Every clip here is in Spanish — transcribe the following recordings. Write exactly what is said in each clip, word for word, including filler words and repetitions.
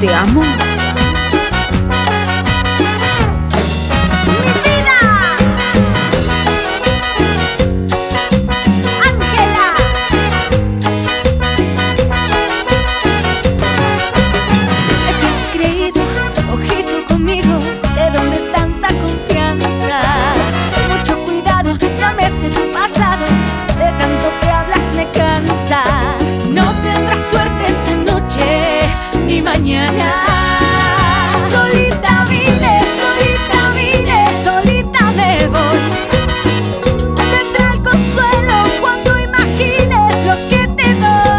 te amo. Mañana solita vine, solita vine, solita me voy. Tendrá el consuelo cuando imagines lo que te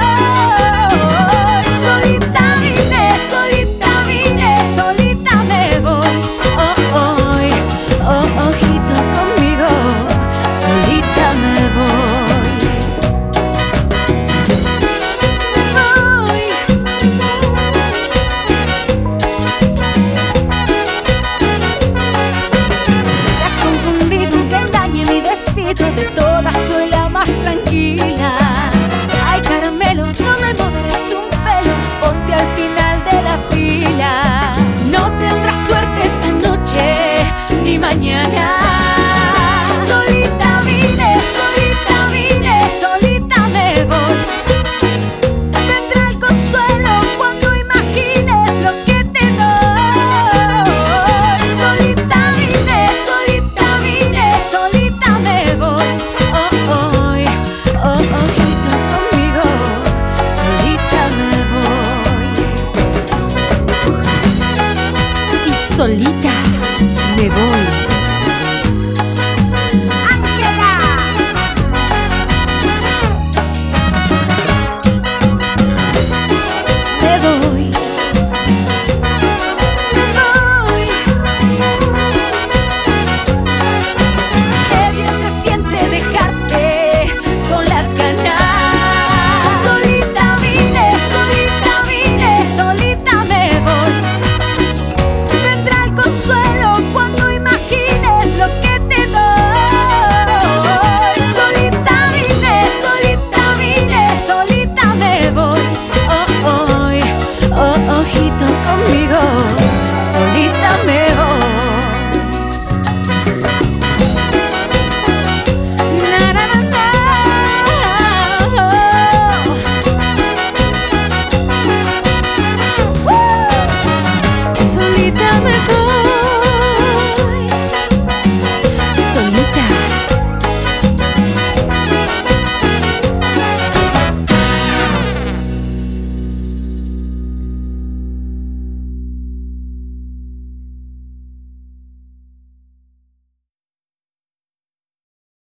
doy. Solita vine, solita vine, solita me voy. Oh, oh, oh, ojito conmigo, solita me voy. De todas soy la más tranquila. Ay, caramelo, no me moverás un pelo, ponte al final de la fila. No tendrás suerte esta noche ni mañana. Solita vine, solita vine, solita me voy. Tendrá el consuelo cuando imagines lo que te doy. Solita vine, solita vine, solita me voy. Solita